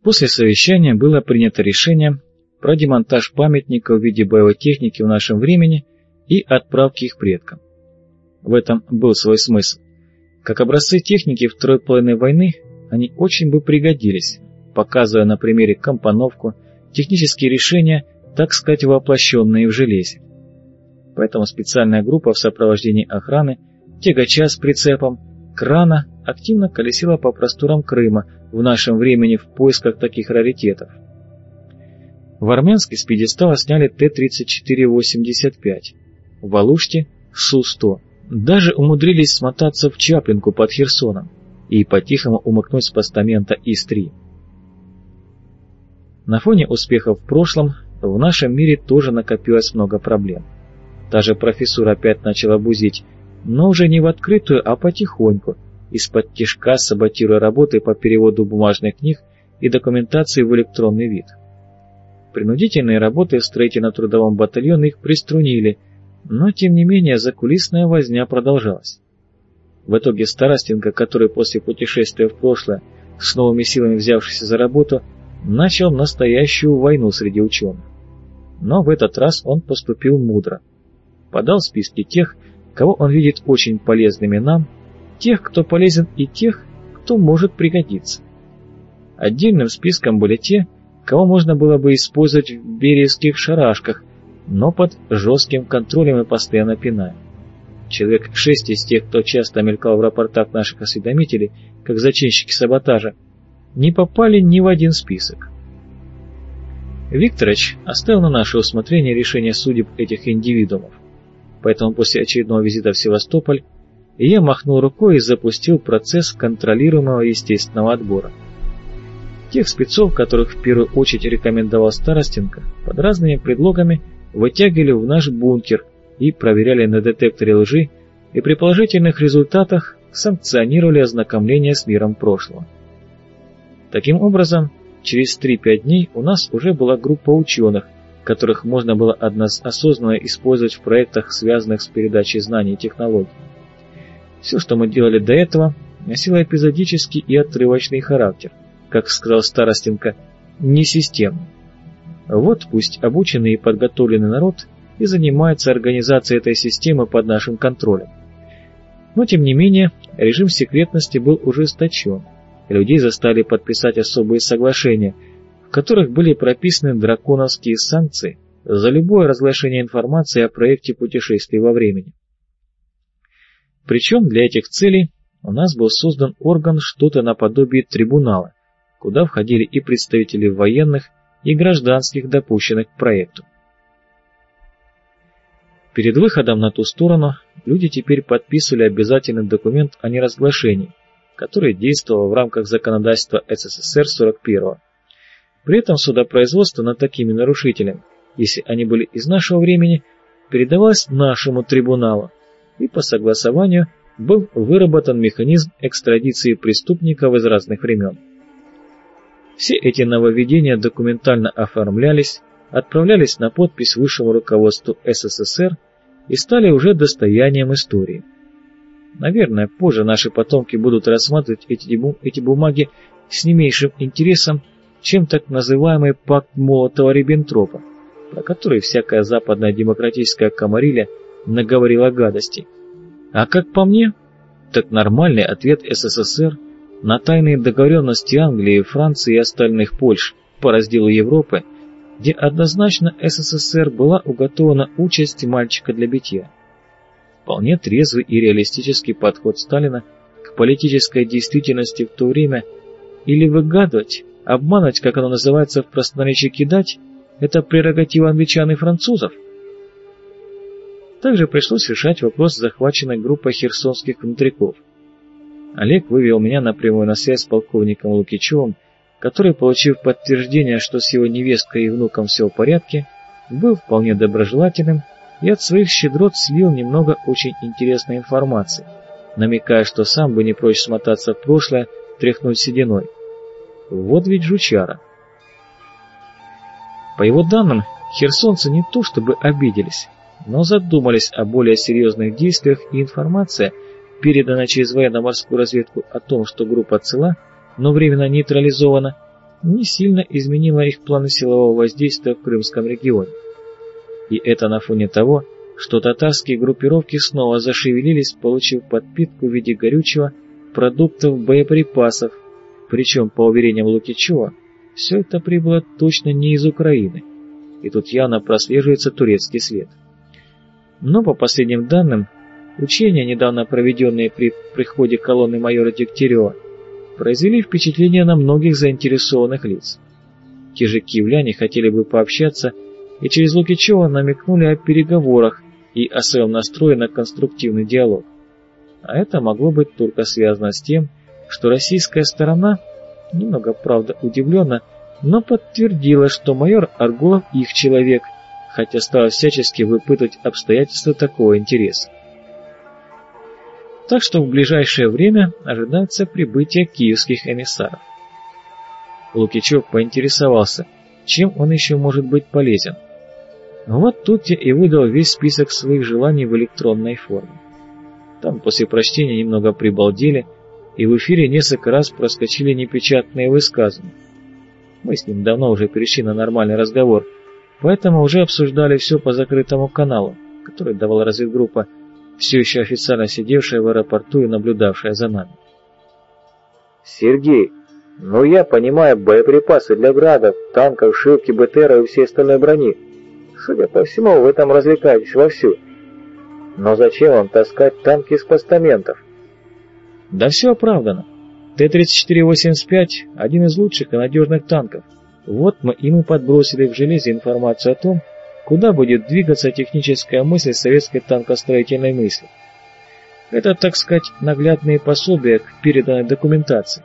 После совещания было принято решение про демонтаж памятника в виде боевой техники в нашем времени и отправки их предкам. В этом был свой смысл. Как образцы техники второй половины войны они очень бы пригодились, показывая на примере компоновку, технические решения, так сказать, воплощенные в железе. Поэтому специальная группа в сопровождении охраны, тягача с прицепом, крана активно колесила по просторам Крыма в нашем времени в поисках таких раритетов. В Армянске с пьедестала сняли Т-34-85, в Алуште — Су-100. Даже умудрились смотаться в Чаплинку под Херсоном и по-тихому умыкнуть с постамента ИС-3. На фоне успехов в прошлом в нашем мире тоже накопилось много проблем. Та же профессура опять начала бузить, но уже не в открытую, а потихоньку, из-под тишка саботируя работы по переводу бумажных книг и документации в электронный вид. Принудительные работы в строительно-трудовом батальоне их приструнили, но тем не менее закулисная возня продолжалась. В итоге Старостенко, который после путешествия в прошлое, с новыми силами взявшийся за работу, начал настоящую войну среди ученых. Но в этот раз он поступил мудро. Подал списки тех, кого он видит очень полезными нам, тех, кто полезен, и тех, кто может пригодиться. Отдельным списком были те, кого можно было бы использовать в бериевских шарашках, но под жестким контролем и постоянно пиная. Человек 6 из тех, кто часто мелькал в рапортах наших осведомителей, как зачинщики саботажа, не попали ни в один список. Викторович оставил на наше усмотрение решение судеб этих индивидуумов, поэтому после очередного визита в Севастополь я махнул рукой и запустил процесс контролируемого естественного отбора. Тех спецов, которых в первую очередь рекомендовал Старостенко, под разными предлогами вытягивали в наш бункер и проверяли на детекторе лжи, и при положительных результатах санкционировали ознакомление с миром прошлого. Таким образом, через 3-5 дней у нас уже была группа ученых, которых можно было осознанно использовать в проектах, связанных с передачей знаний и технологий. Все, что мы делали до этого, носило эпизодический и отрывочный характер, как сказал Старостенко, не системный. Вот пусть обученный и подготовленный народ и занимается организацией этой системы под нашим контролем. Но тем не менее, режим секретности был ужесточен, и людей заставили подписать особые соглашения, в которых были прописаны драконовские санкции за любое разглашение информации о проекте путешествий во времени. Причем для этих целей у нас был создан орган что-то наподобие трибунала, куда входили и представители военных, и гражданских, допущенных к проекту. Перед выходом на ту сторону люди теперь подписывали обязательный документ о неразглашении, который действовал в рамках законодательства СССР 41-го. При этом судопроизводство над такими нарушителями, если они были из нашего времени, передавалось нашему трибуналу, и по согласованию был выработан механизм экстрадиции преступников из разных времен. Все эти нововведения документально оформлялись, отправлялись на подпись высшему руководству СССР и стали уже достоянием истории. Наверное, позже наши потомки будут рассматривать эти бумаги с не меньшим интересом, чем так называемый пакт Молотова-Риббентропа, про который всякая западная демократическая комарилья наговорила гадостей. А как по мне, так нормальный ответ СССР на тайные договоренности Англии, Франции и остальных Польш по разделу Европы, где однозначно СССР была уготована участь мальчика для битья. Вполне трезвый и реалистический подход Сталина к политической действительности в то время, или выгадывать, обманывать, как оно называется в простонаречии кидать, это прерогатива англичан и французов. Также пришлось решать вопрос с захваченной группой херсонских внутряков. Олег вывел меня напрямую на связь с полковником Лукичевым, который, получив подтверждение, что с его невесткой и внуком все в порядке, был вполне доброжелательным и от своих щедрот слил немного очень интересной информации, намекая, что сам бы не прочь смотаться в прошлое, тряхнуть сединой. Вот ведь жучара. По его данным, херсонцы не то чтобы обиделись, но задумались о более серьезных действиях, и информация, переданная через военно-морскую разведку о том, что группа цела, но временно нейтрализована, не сильно изменило их планы силового воздействия в Крымском регионе. И это на фоне того, что татарские группировки снова зашевелились, получив подпитку в виде горючего, продуктов, боеприпасов, причем, по уверениям Лукичева, все это прибыло точно не из Украины, и тут явно прослеживается турецкий след. Но по последним данным, учения, недавно проведенные при приходе колонны майора Дегтярева, произвели впечатление на многих заинтересованных лиц. Те же киевляне хотели бы пообщаться и через Лукичева намекнули о переговорах и о своем настрое на конструктивный диалог. А это могло быть только связано с тем, что российская сторона, немного, правда, удивленно, но подтвердила, что майор Аргулов их человек, хотя стала всячески выпытывать обстоятельства такого интереса. Так что в ближайшее время ожидается прибытие киевских эмиссаров. Лукичев поинтересовался, чем он еще может быть полезен. Вот тут я и выдал весь список своих желаний в электронной форме. Там после прочтения немного прибалдели, и в эфире несколько раз проскочили непечатные высказывания. Мы с ним давно уже перешли на нормальный разговор, поэтому уже обсуждали все по закрытому каналу, который давала разведгруппа, все еще официально сидевшая в аэропорту и наблюдавшая за нами. «Сергей, ну я понимаю боеприпасы для градов, танков, шилки, БТРа и всей остальной брони. Судя по всему, вы там развлекаетесь вовсю. Но зачем вам таскать танки с постаментов?» Да все оправдано. Т-34-85 – один из лучших и надежных танков. Вот мы им и подбросили в железе информацию о том, куда будет двигаться техническая мысль советской танкостроительной мысли. Это, так сказать, наглядные пособия к переданной документации.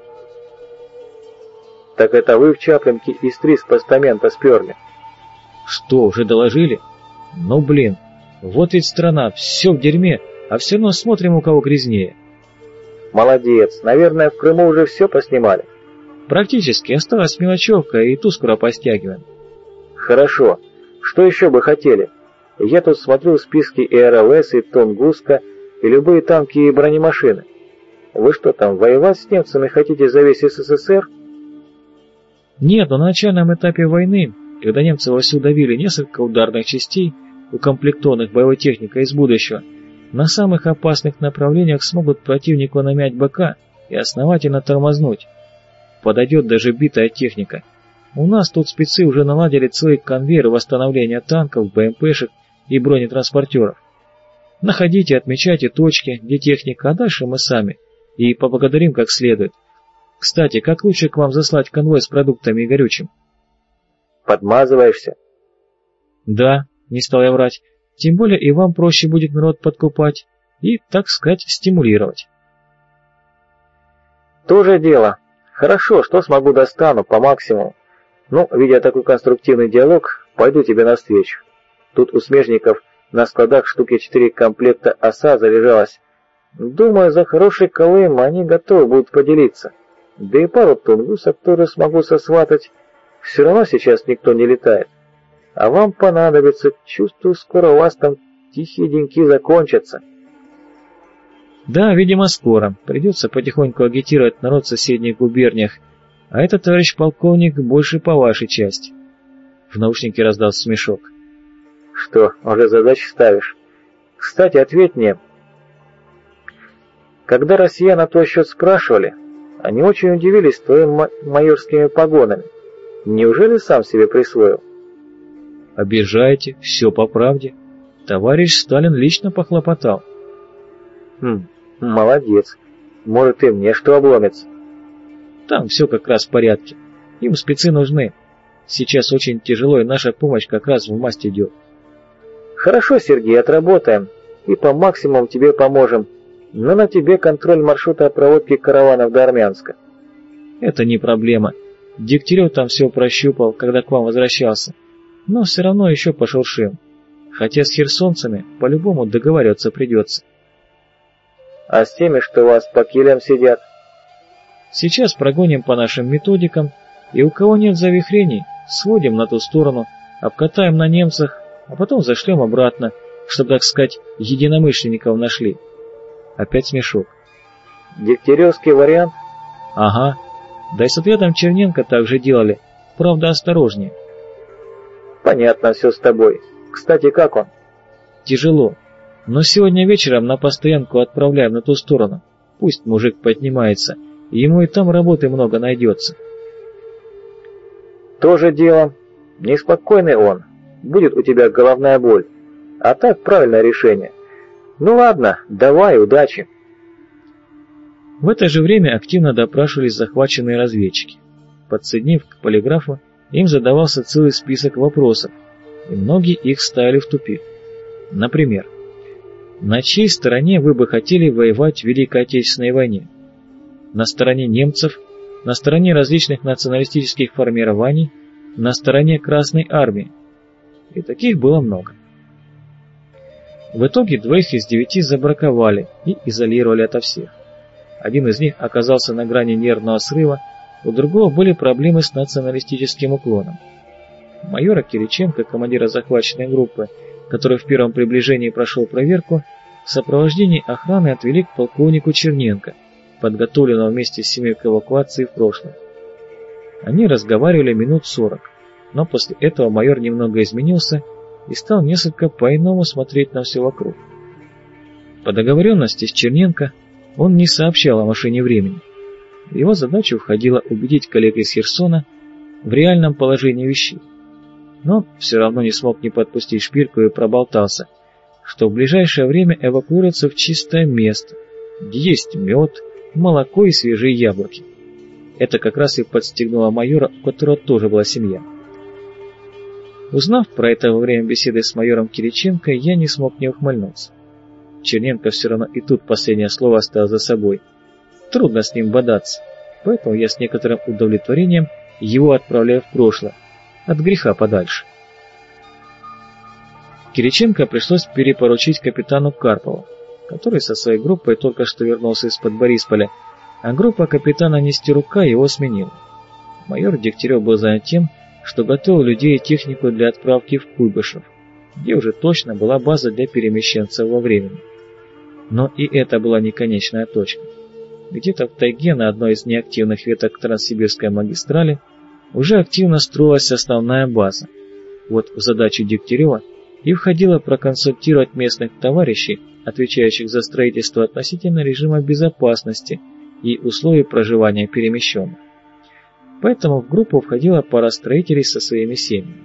«Так это вы в Чаплинке из 3 с постамента сперли?» Что, уже доложили? Ну блин, вот ведь страна, все в дерьме, а все равно смотрим, у кого грязнее. «Молодец, наверное, в Крыму уже все поснимали?» Практически, осталась мелочевка, и ту скоро постягиваем. «Хорошо. Что еще бы хотели? Я тут смотрю в списке и РЛС, и Тунгуска, и любые танки и бронемашины. Вы что там, воевать с немцами хотите за весь СССР?» Нет, но на начальном этапе войны, когда немцы вовсю давили несколько ударных частей, укомплектованных боевой техникой из будущего, на самых опасных направлениях смогут противнику намять бока и основательно тормознуть. Подойдет даже битая техника. У нас тут спецы уже наладили целый конвейер восстановления танков, БМПшек и бронетранспортеров. Находите, отмечайте точки, где техника, а дальше мы сами. И поблагодарим как следует. Кстати, как лучше к вам заслать конвой с продуктами и горючим? «Подмазываешься?» Да, не стал я врать. Тем более и вам проще будет народ подкупать и, так сказать, стимулировать. «Тоже дело. Хорошо, что смогу достану, по максимуму. Ну, видя такой конструктивный диалог, пойду тебе навстречу. Тут у смежников на складах штуки 4 комплекта ОСА заряжалось. Думаю, за хороший колым они готовы будут поделиться. Да и пару тунгусов тоже смогу сосватать. Все равно сейчас никто не летает. А вам понадобится, чувствую, скоро у вас там тихие деньки закончатся». Да, видимо, скоро. Придется потихоньку агитировать народ в соседних губерниях. А это, товарищ полковник, больше по вашей части. В наушнике раздался смешок. «Что, уже задачи ставишь? Кстати, ответь мне. Когда россиян на твой счет спрашивали, они очень удивились твоими майорскими погонами. Неужели сам себе присвоил?» Обижаете, все по правде. Товарищ Сталин лично похлопотал. Молодец. Может, и мне что обломится. Там все как раз в порядке. Им спецы нужны. Сейчас очень тяжело, и наша помощь как раз в масть идет. Хорошо, Сергей, отработаем. И по максимуму тебе поможем. Но на тебе контроль маршрута проводки караванов до Армянска. Это не проблема. Дегтярев там все прощупал, когда к вам возвращался. Но все равно еще пошуршим. Хотя с херсонцами по-любому договариваться придется. А с теми, что у вас по килям сидят? Сейчас прогоним по нашим методикам, и у кого нет завихрений, сводим на ту сторону, обкатаем на немцах, а потом зашлем обратно, чтобы, так сказать, единомышленников нашли. Опять смешок. Дегтяревский вариант? Ага. Да и с отрядом Черненко также делали, правда осторожнее. Понятно все с тобой. Кстати, как он? Тяжело. Но сегодня вечером на постоянку отправляем на ту сторону. Пусть мужик поднимается, ему и там работы много найдется. Тоже дело. Неспокойный он. Будет у тебя головная боль. А так правильное решение. Ну ладно, давай, удачи. В это же время активно допрашивались захваченные разведчики. Подсоединив к полиграфу, им задавался целый список вопросов, и многие их ставили в тупик. Например, на чьей стороне вы бы хотели воевать в Великой Отечественной войне? На стороне немцев, на стороне различных националистических формирований, на стороне Красной Армии? И таких было много. В итоге 2 из 9 забраковали и изолировали ото всех. Один из них оказался на грани нервного срыва, у другого были проблемы с националистическим уклоном. Майора Кириченко, командира захваченной группы, который в первом приближении прошел проверку, в сопровождении охраны отвели к полковнику Черненко, подготовленного вместе с семьей к эвакуации в прошлом. Они разговаривали минут 40, но после этого майор немного изменился и стал несколько по-иному смотреть на все вокруг. По договоренности с Черненко он не сообщал о машине времени. В его задачу входило убедить коллег из Херсона в реальном положении вещей. Но он все равно не смог не подпустить шпильку и проболтался, что в ближайшее время эвакуируется в чистое место, где есть мед, молоко и свежие яблоки. Это как раз и подстегнуло майора, у которого тоже была семья. Узнав про это во время беседы с майором Кириченко, я не смог не ухмыльнуться. Черненко все равно и тут последнее слово оставил за собой. Трудно с ним бодаться, поэтому я с некоторым удовлетворением его отправляю в прошлое, от греха подальше. Кириченко пришлось перепоручить капитану Карпову, который со своей группой только что вернулся из-под Борисполя, а группа капитана Нестерука его сменила. Майор Дегтярев был занят тем, что готовил людей и технику для отправки в Куйбышев, где уже точно была база для перемещенцев во времени. Но и это была не конечная точка. Где-то в тайге на одной из неактивных веток Транссибирской магистрали уже активно строилась основная база. Вот в задачу Дегтярева и входило проконсультировать местных товарищей, отвечающих за строительство относительно режима безопасности и условий проживания перемещенных. Поэтому в группу входила пара строителей со своими семьями.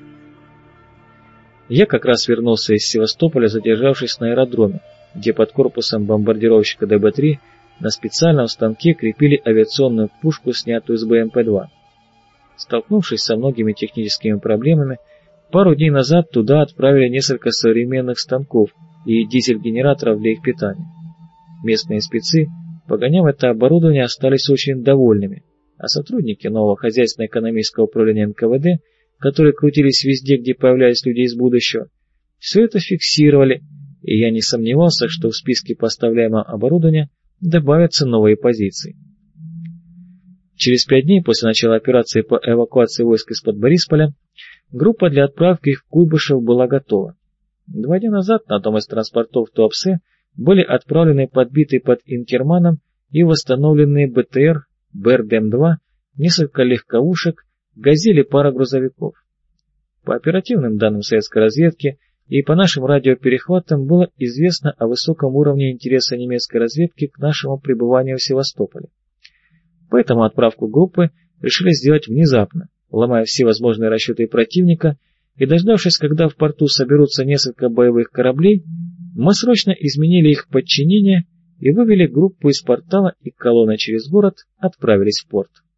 Я как раз вернулся из Севастополя, задержавшись на аэродроме, где под корпусом бомбардировщика ДБ-3 на специальном станке крепили авиационную пушку, снятую с БМП-2. Столкнувшись со многими техническими проблемами, пару дней назад туда отправили несколько современных станков и дизель-генераторов для их питания. Местные спецы, погоняв это оборудование, остались очень довольными, а сотрудники нового хозяйственно-экономического управления НКВД, которые крутились везде, где появлялись люди из будущего, все это фиксировали, и я не сомневался, что в списке поставляемого оборудования добавятся новые позиции. Через 5 дней после начала операции по эвакуации войск из-под Борисполя группа для отправки их в Куйбышев была готова. 2 дня назад на одном из транспортов Туапсе были отправлены подбитые под Инкерманом и восстановленные БТР, БРДМ-2, несколько легковушек, «Газель» и пара грузовиков. По оперативным данным советской разведки и по нашим радиоперехватам было известно о высоком уровне интереса немецкой разведки к нашему пребыванию в Севастополе. Поэтому отправку группы решили сделать внезапно, ломая все возможные расчеты противника, и дождавшись, когда в порту соберутся несколько боевых кораблей, мы срочно изменили их подчинение и вывели группу из портала и колонной через город отправились в порт.